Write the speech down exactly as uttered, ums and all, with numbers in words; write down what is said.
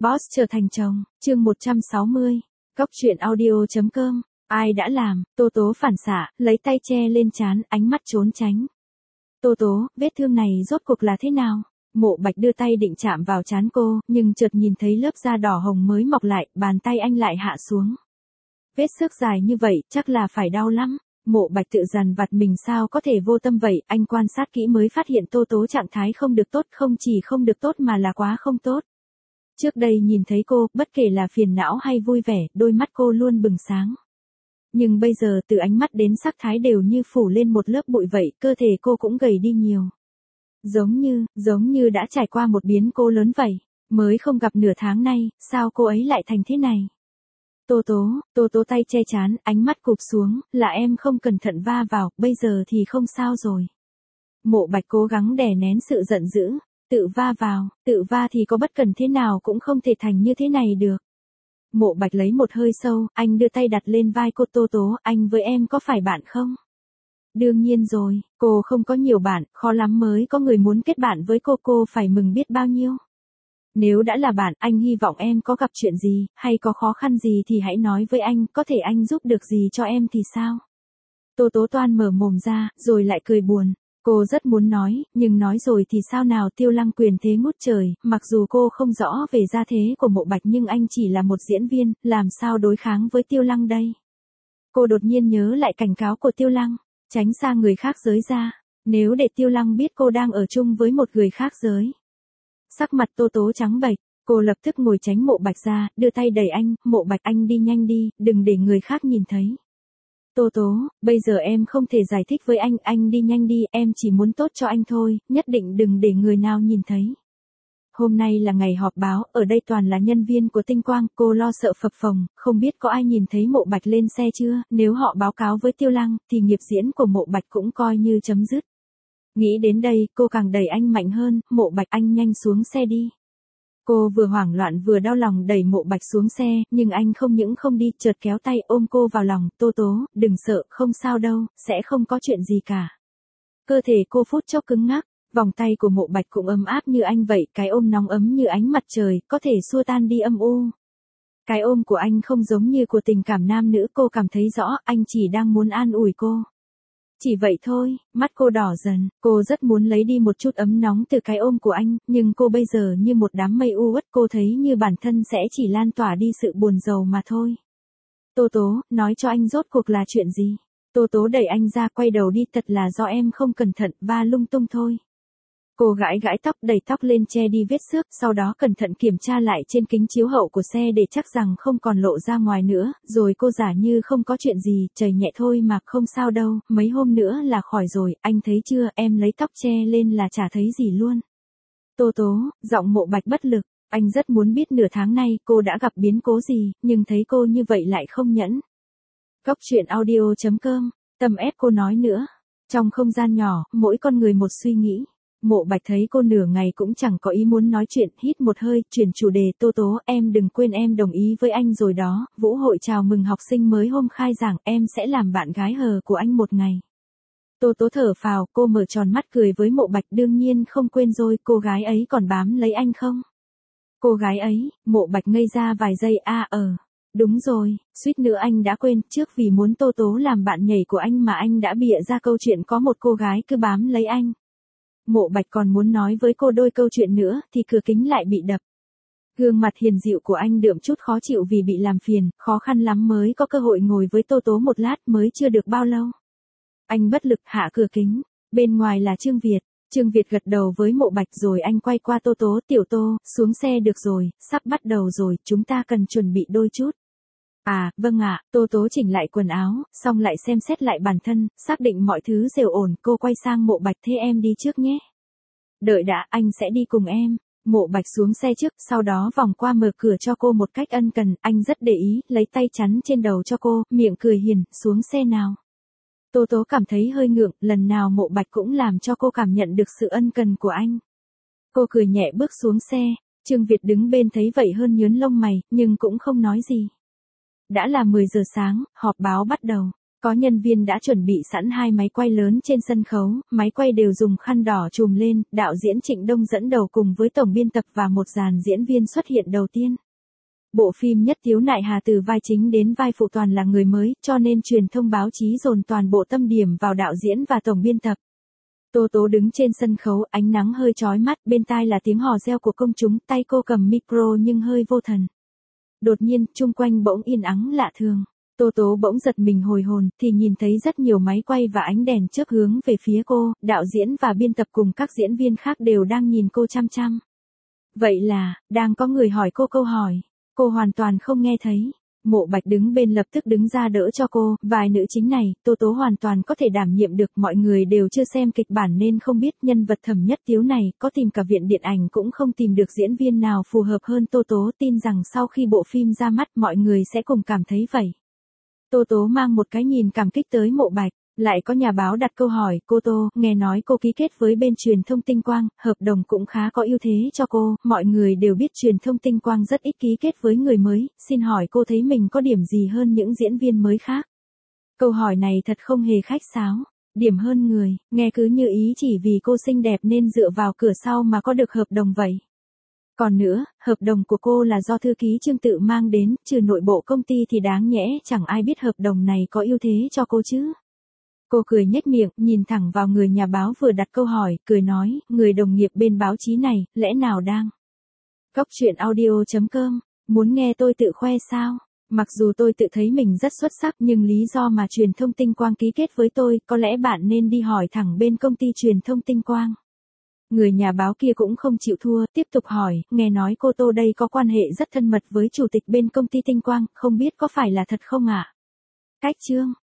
Boss trở thành chồng, chương một trăm sáu mươi. Cóc truyện audio.com. Ai đã làm? Tô Tố phản xạ, lấy tay che lên trán, ánh mắt trốn tránh. Tô Tố, vết thương này rốt cuộc là thế nào? Mộ Bạch đưa tay định chạm vào trán cô, nhưng chợt nhìn thấy lớp da đỏ hồng mới mọc lại, bàn tay anh lại hạ xuống. Vết xước dài như vậy, chắc là phải đau lắm. Mộ Bạch tự dằn vặt mình sao có thể vô tâm vậy, anh quan sát kỹ mới phát hiện Tô Tố trạng thái không được tốt, không chỉ không được tốt mà là quá không tốt. Trước đây nhìn thấy cô, bất kể là phiền não hay vui vẻ, đôi mắt cô luôn bừng sáng. Nhưng bây giờ từ ánh mắt đến sắc thái đều như phủ lên một lớp bụi vậy, cơ thể cô cũng gầy đi nhiều. Giống như, giống như đã trải qua một biến cố lớn vậy, mới không gặp nửa tháng nay, sao cô ấy lại thành thế này? Tô Tố, Tô Tố tay che trán, ánh mắt cụp xuống, là em không cẩn thận va vào, bây giờ thì không sao rồi. Mộ Bạch cố gắng đè nén sự giận dữ. Tự va vào, tự va thì có bất cần thế nào cũng không thể thành như thế này được. Mộ Bạch lấy một hơi sâu, anh đưa tay đặt lên vai cô. Tô Tố, anh với em có phải bạn không? Đương nhiên rồi, cô không có nhiều bạn, khó lắm mới có người muốn kết bạn với cô, cô phải mừng biết bao nhiêu. Nếu đã là bạn, anh hy vọng em có gặp chuyện gì, hay có khó khăn gì thì hãy nói với anh, có thể anh giúp được gì cho em thì sao? Tô Tố toan mở mồm ra, rồi lại cười buồn. Cô rất muốn nói, nhưng nói rồi thì sao nào, Tiêu Lăng quyền thế ngút trời, mặc dù cô không rõ về gia thế của Mộ Bạch nhưng anh chỉ là một diễn viên, làm sao đối kháng với Tiêu Lăng đây? Cô đột nhiên nhớ lại cảnh cáo của Tiêu Lăng, tránh xa người khác giới ra, nếu để Tiêu Lăng biết cô đang ở chung với một người khác giới. Sắc mặt Tô Tố trắng bệch, cô lập tức ngồi tránh Mộ Bạch ra, đưa tay đẩy anh, Mộ Bạch anh đi nhanh đi, đừng để người khác nhìn thấy. Tô Tố, bây giờ em không thể giải thích với anh, anh đi nhanh đi, em chỉ muốn tốt cho anh thôi, nhất định đừng để người nào nhìn thấy. Hôm nay là ngày họp báo, ở đây toàn là nhân viên của Tinh Quang, cô lo sợ phập phồng, không biết có ai nhìn thấy Mộ Bạch lên xe chưa, nếu họ báo cáo với Tiêu Lăng, thì nghiệp diễn của Mộ Bạch cũng coi như chấm dứt. Nghĩ đến đây, cô càng đẩy anh mạnh hơn, Mộ Bạch anh nhanh xuống xe đi. Cô vừa hoảng loạn vừa đau lòng đẩy Mộ Bạch xuống xe, nhưng anh không những không đi, chợt kéo tay ôm cô vào lòng. Tô Tố, đừng sợ, không sao đâu, sẽ không có chuyện gì cả. Cơ thể cô phút chốc cứng ngắc, vòng tay của Mộ Bạch cũng ấm áp như anh vậy, cái ôm nóng ấm như ánh mặt trời, có thể xua tan đi âm u. Cái ôm của anh không giống như của tình cảm nam nữ, cô cảm thấy rõ, anh chỉ đang muốn an ủi cô. Chỉ vậy thôi, mắt cô đỏ dần, cô rất muốn lấy đi một chút ấm nóng từ cái ôm của anh, nhưng cô bây giờ như một đám mây u uất, cô thấy như bản thân sẽ chỉ lan tỏa đi sự buồn rầu mà thôi. Tô Tố, nói cho anh rốt cuộc là chuyện gì? Tô Tố đẩy anh ra, quay đầu đi, thật là do em không cẩn thận, va lung tung thôi. Cô gãi gãi tóc, đẩy tóc lên che đi vết xước, sau đó cẩn thận kiểm tra lại trên kính chiếu hậu của xe để chắc rằng không còn lộ ra ngoài nữa, rồi cô giả như không có chuyện gì, trời nhẹ thôi mà, không sao đâu, mấy hôm nữa là khỏi rồi, anh thấy chưa, em lấy tóc che lên là chả thấy gì luôn. Tô Tố, giọng Mộ Bạch bất lực, anh rất muốn biết nửa tháng nay cô đã gặp biến cố gì, nhưng thấy cô như vậy lại không nhẫn. Cóc truyện audio.com, Tâm ép cô nói nữa. Trong không gian nhỏ, mỗi con người một suy nghĩ. Mộ Bạch thấy cô nửa ngày cũng chẳng có ý muốn nói chuyện, hít một hơi, chuyển chủ đề. Tô Tố, em đừng quên em đồng ý với anh rồi đó, vũ hội chào mừng học sinh mới hôm khai giảng, em sẽ làm bạn gái hờ của anh một ngày. Tô Tố thở phào, cô mở tròn mắt cười với Mộ Bạch, đương nhiên không quên rồi, cô gái ấy còn bám lấy anh không? Cô gái ấy, Mộ Bạch ngây ra vài giây, a à, ờ, đúng rồi, suýt nữa anh đã quên, trước vì muốn Tô Tố làm bạn nhảy của anh mà anh đã bịa ra câu chuyện có một cô gái cứ bám lấy anh. Mộ Bạch còn muốn nói với cô đôi câu chuyện nữa, thì cửa kính lại bị đập. Gương mặt hiền dịu của anh đượm chút khó chịu vì bị làm phiền, khó khăn lắm mới có cơ hội ngồi với Tô Tố một lát, mới chưa được bao lâu. Anh bất lực hạ cửa kính, bên ngoài là Trương Việt. Trương Việt gật đầu với Mộ Bạch rồi anh quay qua Tô Tố, tiểu Tô, xuống xe được rồi, sắp bắt đầu rồi, chúng ta cần chuẩn bị đôi chút. À, vâng ạ, Tô Tố chỉnh lại quần áo, xong lại xem xét lại bản thân, xác định mọi thứ đều ổn, cô quay sang Mộ Bạch, thế em đi trước nhé. Đợi đã, anh sẽ đi cùng em. Mộ Bạch xuống xe trước, sau đó vòng qua mở cửa cho cô một cách ân cần, anh rất để ý, lấy tay chắn trên đầu cho cô, miệng cười hiền, xuống xe nào. Tô Tố cảm thấy hơi ngượng, lần nào Mộ Bạch cũng làm cho cô cảm nhận được sự ân cần của anh. Cô cười nhẹ bước xuống xe, Trương Việt đứng bên thấy vậy hơn nhớn lông mày, nhưng cũng không nói gì. Đã là mười giờ sáng, họp báo bắt đầu. Có nhân viên đã chuẩn bị sẵn hai máy quay lớn trên sân khấu, máy quay đều dùng khăn đỏ trùm lên, đạo diễn Trịnh Đông dẫn đầu cùng với tổng biên tập và một dàn diễn viên xuất hiện đầu tiên. Bộ phim Nhất Tiếu Nại Hà từ vai chính đến vai phụ toàn là người mới, cho nên truyền thông báo chí dồn toàn bộ tâm điểm vào đạo diễn và tổng biên tập. Tô Tố đứng trên sân khấu, ánh nắng hơi chói mắt, bên tai là tiếng hò reo của công chúng, tay cô cầm micro nhưng hơi vô thần. Đột nhiên, chung quanh bỗng yên ắng lạ thường. Tô Tố bỗng giật mình hồi hồn, thì nhìn thấy rất nhiều máy quay và ánh đèn chớp hướng về phía cô, đạo diễn và biên tập cùng các diễn viên khác đều đang nhìn cô chăm chăm. Vậy là, đang có người hỏi cô câu hỏi. Cô hoàn toàn không nghe thấy. Mộ Bạch đứng bên lập tức đứng ra đỡ cho cô, vài nữ chính này, Tô Tố hoàn toàn có thể đảm nhiệm được, mọi người đều chưa xem kịch bản nên không biết nhân vật Thẩm Nhất Tiếu này, có tìm cả viện điện ảnh cũng không tìm được diễn viên nào phù hợp hơn Tô Tố, tin rằng sau khi bộ phim ra mắt mọi người sẽ cùng cảm thấy vậy. Tô Tố mang một cái nhìn cảm kích tới Mộ Bạch, lại có nhà báo đặt câu hỏi, cô Tô, nghe nói cô ký kết với bên truyền thông Tinh Quang, hợp đồng cũng khá có ưu thế cho cô, mọi người đều biết truyền thông Tinh Quang rất ít ký kết với người mới, xin hỏi cô thấy mình có điểm gì hơn những diễn viên mới khác? Câu hỏi này thật không hề khách sáo, điểm hơn người, nghe cứ như ý chỉ vì cô xinh đẹp nên dựa vào cửa sau mà có được hợp đồng vậy. Còn nữa, hợp đồng của cô là do thư ký Trương tự mang đến, trừ nội bộ công ty thì đáng nhẽ chẳng ai biết hợp đồng này có ưu thế cho cô chứ. Cô cười nhếch miệng, nhìn thẳng vào người nhà báo vừa đặt câu hỏi, cười nói, người đồng nghiệp bên báo chí này, lẽ nào đang Cóc truyện audio chấm com, muốn nghe tôi tự khoe sao? Mặc dù tôi tự thấy mình rất xuất sắc nhưng lý do mà truyền thông Tinh Quang ký kết với tôi, có lẽ bạn nên đi hỏi thẳng bên công ty truyền thông Tinh Quang. Người nhà báo kia cũng không chịu thua, tiếp tục hỏi, nghe nói cô Tô đây có quan hệ rất thân mật với chủ tịch bên công ty Tinh Quang, không biết có phải là thật không ạ? À? Cách chương